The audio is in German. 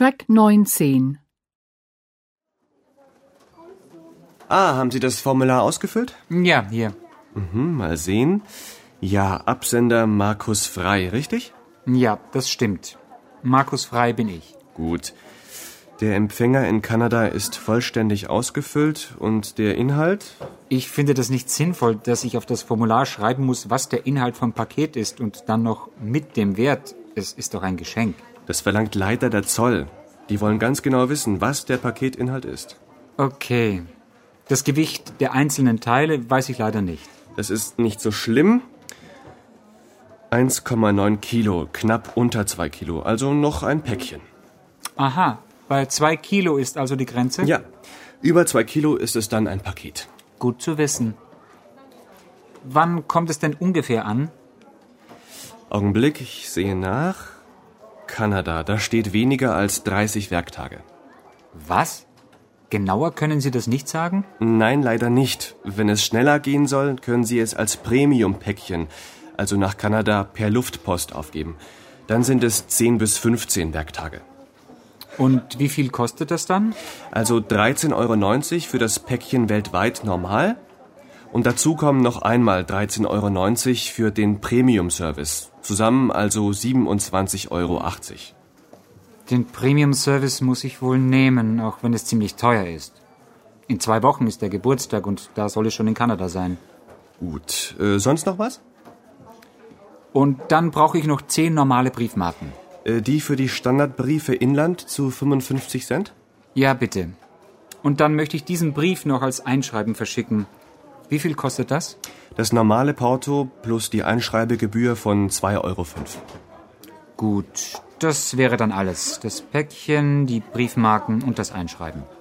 Track 19. Haben Sie das Formular ausgefüllt? Ja, hier. Mal sehen. Ja, Absender Markus Frei, richtig? Ja, das stimmt. Markus Frei bin ich. Gut. Der Empfänger in Kanada ist vollständig ausgefüllt und der Inhalt? Ich finde das nicht sinnvoll, dass ich auf das Formular schreiben muss, was der Inhalt vom Paket ist und dann noch mit dem Wert. Es ist doch ein Geschenk. Das verlangt leider der Zoll. Die wollen ganz genau wissen, was der Paketinhalt ist. Okay. Das Gewicht der einzelnen Teile weiß ich leider nicht. Das ist nicht so schlimm. 1,9 Kilo, knapp unter 2 Kilo, also noch ein Päckchen. Aha, bei 2 Kilo ist also die Grenze? Ja, über 2 Kilo ist es dann ein Paket. Gut zu wissen. Wann kommt es denn ungefähr an? Augenblick, ich sehe nach. Kanada, da steht weniger als 30 Werktage. Was? Genauer können Sie das nicht sagen? Nein, leider nicht. Wenn es schneller gehen soll, können Sie es als Premium-Päckchen, also nach Kanada per Luftpost aufgeben. Dann sind es 10 bis 15 Werktage. Und wie viel kostet das dann? Also 13,90 € für das Päckchen weltweit normal. Und dazu kommen noch einmal 13,90 € für den Premium-Service. Zusammen also 27,80 €. Den Premium-Service muss ich wohl nehmen, auch wenn es ziemlich teuer ist. In 2 Wochen ist der Geburtstag und da soll es schon in Kanada sein. Gut, sonst noch was? Und dann brauche ich noch 10 normale Briefmarken. Die für die Standardbriefe Inland zu 55 Cent? Ja, bitte. Und dann möchte ich diesen Brief noch als Einschreiben verschicken. Wie viel kostet das? Das normale Porto plus die Einschreibegebühr von 2,05 €. Gut, das wäre dann alles. Das Päckchen, die Briefmarken und das Einschreiben.